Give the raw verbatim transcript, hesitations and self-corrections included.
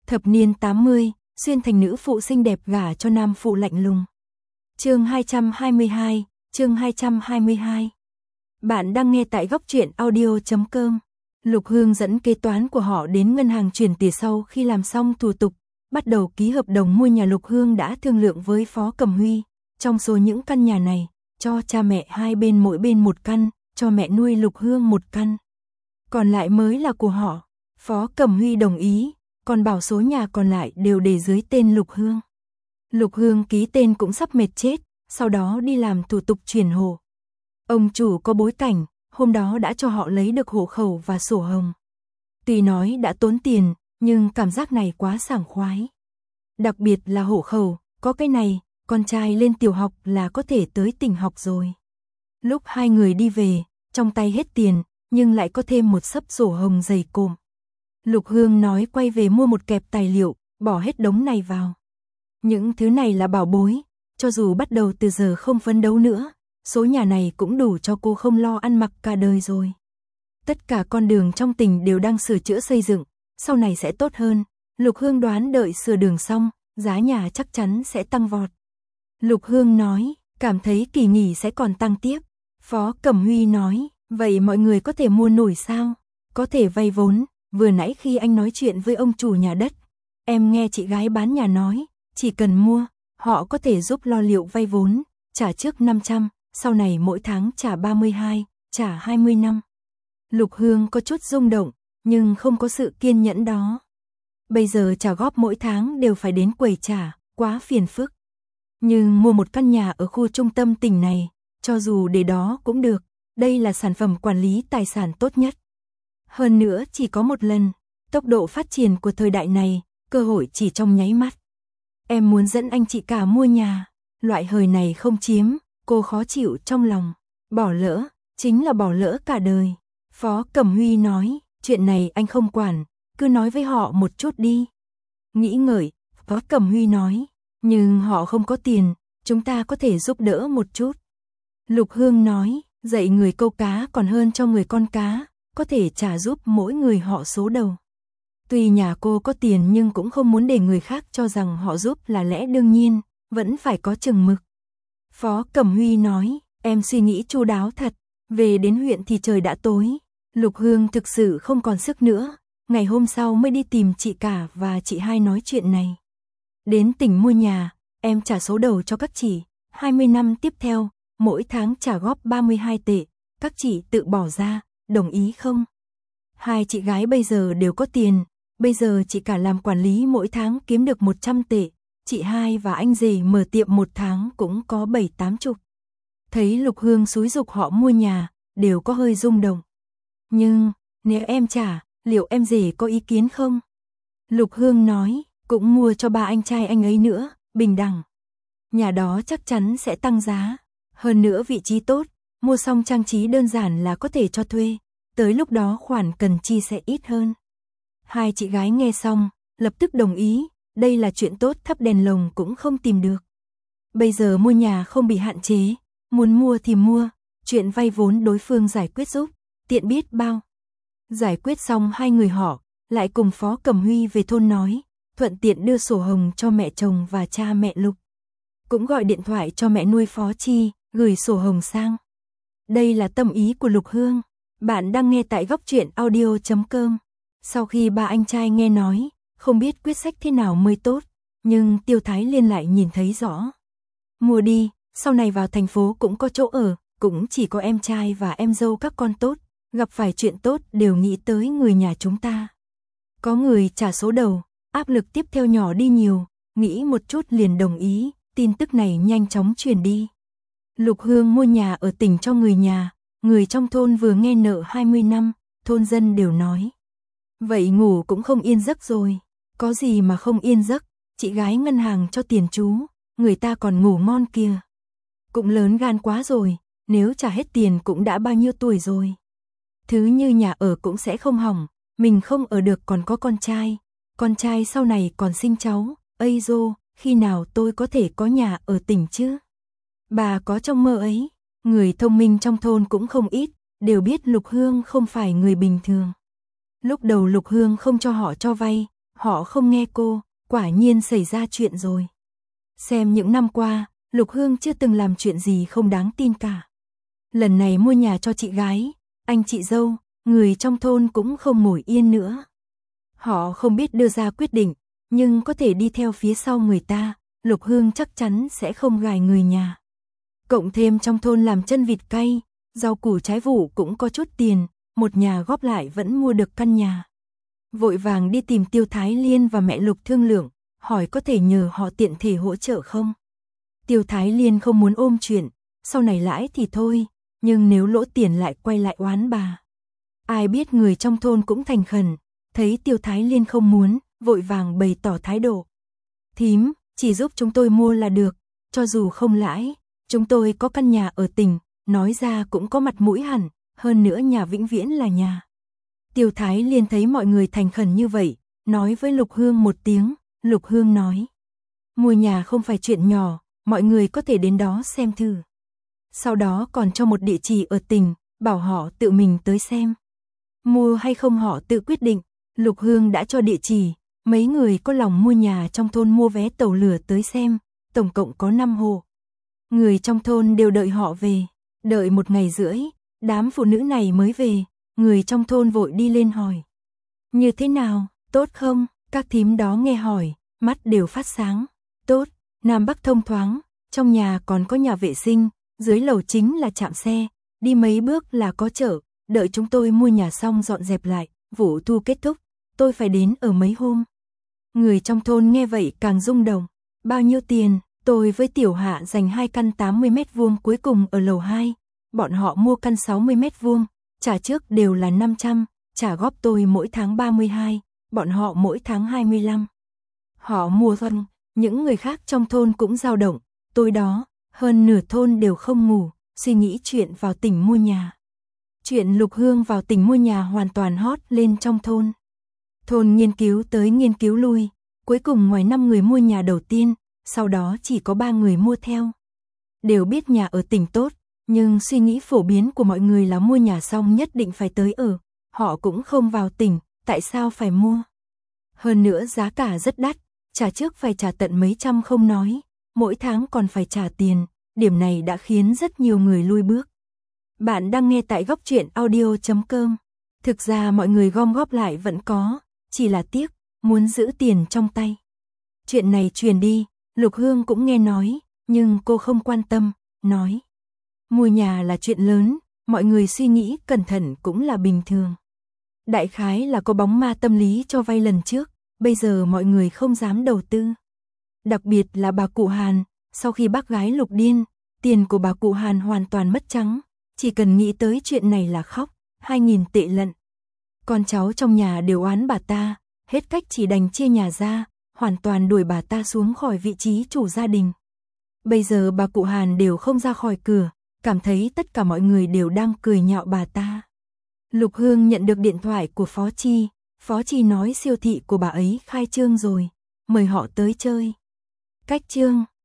Thập niên tám mươi, xuyên thành nữ phụ xinh đẹp gả cho nam phụ lạnh lùng. Chương hai trăm hai mươi hai, chương hai trăm hai mươi hai. Bạn đang nghe tại góc truyện audio chấm com. Lục Hương dẫn kế toán của họ đến ngân hàng chuyển tiền sau khi làm xong thủ tục, bắt đầu ký hợp đồng mua nhà. Lục Hương đã thương lượng với Phó Cẩm Huy, trong số những căn nhà này, cho cha mẹ hai bên mỗi bên một căn, cho mẹ nuôi Lục Hương một căn. Còn lại mới là của họ. Phó Cẩm Huy đồng ý, còn bảo số nhà còn lại đều để dưới tên Lục Hương. Lục Hương ký tên cũng sắp mệt chết, sau đó đi làm thủ tục chuyển hộ. Ông chủ có bối cảnh, hôm đó đã cho họ lấy được hộ khẩu và sổ hồng. Tuy nói đã tốn tiền, nhưng cảm giác này quá sảng khoái. Đặc biệt là hộ khẩu, có cái này, con trai lên tiểu học là có thể tới tỉnh học rồi. Lúc hai người đi về, trong tay hết tiền, nhưng lại có thêm một xấp sổ hồng dày cộm. Lục Hương nói quay về mua một kẹp tài liệu, bỏ hết đống này vào. Những thứ này là bảo bối, cho dù bắt đầu từ giờ không phấn đấu nữa, số nhà này cũng đủ cho cô không lo ăn mặc cả đời rồi. Tất cả con đường trong tỉnh đều đang sửa chữa xây dựng, sau này sẽ tốt hơn. Lục Hương đoán đợi sửa đường xong, giá nhà chắc chắn sẽ tăng vọt. Lục Hương nói, cảm thấy kỳ nghỉ sẽ còn tăng tiếp. Phó Cẩm Huy nói, vậy mọi người có thể mua nổi sao? Có thể vay vốn, vừa nãy khi anh nói chuyện với ông chủ nhà đất, em nghe chị gái bán nhà nói, chỉ cần mua, họ có thể giúp lo liệu vay vốn, trả trước năm trăm, sau này mỗi tháng trả ba mươi hai, trả hai mươi năm. Lục Hương có chút rung động, nhưng không có sự kiên nhẫn đó. Bây giờ trả góp mỗi tháng đều phải đến quầy trả, quá phiền phức. Nhưng mua một căn nhà ở khu trung tâm tỉnh này, cho dù để đó cũng được, đây là sản phẩm quản lý tài sản tốt nhất. Hơn nữa chỉ có một lần, tốc độ phát triển của thời đại này, cơ hội chỉ trong nháy mắt. Em muốn dẫn anh chị cả mua nhà, loại hời này không chiếm, cô khó chịu trong lòng. Bỏ lỡ, chính là bỏ lỡ cả đời. Phó Cẩm Huy nói, chuyện này anh không quản, cứ nói với họ một chút đi. Nghĩ ngợi, Phó Cẩm Huy nói, nhưng họ không có tiền, chúng ta có thể giúp đỡ một chút. Lục Hương nói, dạy người câu cá còn hơn cho người con cá, có thể trả giúp mỗi người họ số đầu. Tuy nhà cô có tiền nhưng cũng không muốn để người khác cho rằng họ giúp là lẽ đương nhiên, vẫn phải có chừng mực. Phó Cẩm Huy nói, em suy nghĩ chu đáo thật, về đến huyện thì trời đã tối. Lục Hương thực sự không còn sức nữa, ngày hôm sau mới đi tìm chị cả và chị hai nói chuyện này. Đến tỉnh mua nhà, em trả số đầu cho các chị, hai mươi năm tiếp theo, mỗi tháng trả góp ba mươi hai tệ, các chị tự bỏ ra, đồng ý không? Hai chị gái bây giờ đều có tiền, bây giờ chị cả làm quản lý mỗi tháng kiếm được một trăm tệ, chị hai và anh rể mở tiệm một tháng cũng có bảy tám chục. Thấy Lục Hương xúi giục họ mua nhà, đều có hơi rung động. Nhưng, nếu em trả, liệu em rể có ý kiến không? Lục Hương nói, cũng mua cho ba anh trai anh ấy nữa, bình đẳng. Nhà đó chắc chắn sẽ tăng giá, hơn nữa vị trí tốt, mua xong trang trí đơn giản là có thể cho thuê, tới lúc đó khoản cần chi sẽ ít hơn. Hai chị gái nghe xong, lập tức đồng ý, đây là chuyện tốt thắp đèn lồng cũng không tìm được. Bây giờ mua nhà không bị hạn chế, muốn mua thì mua, chuyện vay vốn đối phương giải quyết giúp, tiện biết bao. Giải quyết xong hai người họ, lại cùng Phó Cẩm Huy về thôn nói, thuận tiện đưa sổ hồng cho mẹ chồng và cha mẹ Lục. Cũng gọi điện thoại cho mẹ nuôi Phó Chi, gửi sổ hồng sang. Đây là tâm ý của Lục Hương. Bạn đang nghe tại góc truyện audio chấm com. Sau khi ba anh trai nghe nói, không biết quyết sách thế nào mới tốt, nhưng Tiêu Thái Liên lại nhìn thấy rõ. Mua đi, sau này vào thành phố cũng có chỗ ở, cũng chỉ có em trai và em dâu các con tốt, gặp phải chuyện tốt đều nghĩ tới người nhà chúng ta. Có người trả số đầu, áp lực tiếp theo nhỏ đi nhiều, nghĩ một chút liền đồng ý, tin tức này nhanh chóng truyền đi. Lục Hương mua nhà ở tỉnh cho người nhà, người trong thôn vừa nghe nợ hai mươi năm, thôn dân đều nói. Vậy ngủ cũng không yên giấc rồi, có gì mà không yên giấc, chị gái ngân hàng cho tiền chú, người ta còn ngủ ngon kìa. Cũng lớn gan quá rồi, nếu trả hết tiền cũng đã bao nhiêu tuổi rồi. Thứ như nhà ở cũng sẽ không hỏng, mình không ở được còn có con trai, con trai sau này còn sinh cháu, ây dô, khi nào tôi có thể có nhà ở tỉnh chứ? Bà có trong mơ ấy, người thông minh trong thôn cũng không ít, đều biết Lục Hương không phải người bình thường. Lúc đầu Lục Hương không cho họ cho vay, Họ không nghe cô, quả nhiên xảy ra chuyện rồi. Xem những năm qua, Lục Hương chưa từng làm chuyện gì không đáng tin cả. Lần này mua nhà cho chị gái, anh chị dâu, người trong thôn cũng không ngồi yên nữa. Họ không biết đưa ra quyết định, nhưng có thể đi theo phía sau người ta, Lục Hương chắc chắn sẽ không gài người nhà. Cộng thêm trong thôn làm chân vịt cay, rau củ trái vụ cũng có chút tiền, một nhà góp lại vẫn mua được căn nhà. Vội vàng đi tìm Tiêu Thái Liên và mẹ Lục thương lượng, hỏi có thể nhờ họ tiện thể hỗ trợ không. Tiêu Thái Liên không muốn ôm chuyện, sau này lãi thì thôi, nhưng nếu lỗ tiền lại quay lại oán bà. Ai biết người trong thôn cũng thành khẩn, thấy Tiêu Thái Liên không muốn, vội vàng bày tỏ thái độ. Thím, chỉ giúp chúng tôi mua là được, cho dù không lãi, chúng tôi có căn nhà ở tỉnh, nói ra cũng có mặt mũi hẳn, hơn nữa nhà vĩnh viễn là nhà. Tiêu Thái Liên thấy mọi người thành khẩn như vậy, nói với Lục Hương một tiếng, Lục Hương nói. Mua nhà không phải chuyện nhỏ, mọi người có thể đến đó xem thử. Sau đó còn cho một địa chỉ ở tỉnh, bảo họ tự mình tới xem. Mua hay không họ tự quyết định, Lục Hương đã cho địa chỉ, mấy người có lòng mua nhà trong thôn mua vé tàu lửa tới xem, tổng cộng có năm hộ. Người trong thôn đều đợi họ về, đợi một ngày rưỡi, đám phụ nữ này mới về, người trong thôn vội đi lên hỏi. Như thế nào, tốt không? Các thím đó nghe hỏi, mắt đều phát sáng. Tốt, Nam Bắc thông thoáng, trong nhà còn có nhà vệ sinh, dưới lầu chính là trạm xe, đi mấy bước là có chợ, đợi chúng tôi mua nhà xong dọn dẹp lại, vụ thu kết thúc, tôi phải đến ở mấy hôm. Người trong thôn nghe vậy càng rung động, bao nhiêu tiền? Tôi với Tiểu Hạ dành hai căn tám mươi mét vuông cuối cùng ở lầu hai, bọn họ mua căn sáu mươi mét vuông, trả trước đều là năm trăm, trả góp tôi mỗi tháng ba mươi hai, bọn họ mỗi tháng hai mươi lăm. Họ mua thuần, những người khác trong thôn cũng dao động, tôi đó, hơn nửa thôn đều không ngủ, suy nghĩ chuyện vào tỉnh mua nhà. Chuyện Lục Hương vào tỉnh mua nhà hoàn toàn hot lên trong thôn. Thôn nghiên cứu tới nghiên cứu lui, cuối cùng ngoài năm người mua nhà đầu tiên, sau đó chỉ có ba người mua theo. Đều biết nhà ở tỉnh tốt, nhưng suy nghĩ phổ biến của mọi người là mua nhà xong nhất định phải tới ở, họ cũng không vào tỉnh, tại sao phải mua? Hơn nữa giá cả rất đắt, trả trước phải trả tận mấy trăm không nói, mỗi tháng còn phải trả tiền, điểm này đã khiến rất nhiều người lui bước. Bạn đang nghe tại góc truyện audio chấm com. Thực ra mọi người gom góp lại vẫn có, chỉ là tiếc, muốn giữ tiền trong tay. Chuyện này truyền đi, Lục Hương cũng nghe nói, nhưng cô không quan tâm, nói. Mua nhà là chuyện lớn, mọi người suy nghĩ cẩn thận cũng là bình thường. Đại khái là có bóng ma tâm lý cho vay lần trước, bây giờ mọi người không dám đầu tư. Đặc biệt là bà cụ Hàn, sau khi bác gái Lục điên, tiền của bà cụ Hàn hoàn toàn mất trắng, chỉ cần nghĩ tới chuyện này là khóc, hai nghìn tệ lận. Con cháu trong nhà đều oán bà ta, hết cách chỉ đành chia nhà ra, hoàn toàn đuổi bà ta xuống khỏi vị trí chủ gia đình. Bây giờ bà cụ Hàn đều không ra khỏi cửa, cảm thấy tất cả mọi người đều đang cười nhạo bà ta. Lục Hương nhận được điện thoại của Phó Chi, Phó Chi nói siêu thị của bà ấy khai trương rồi, mời họ tới chơi. Cách trương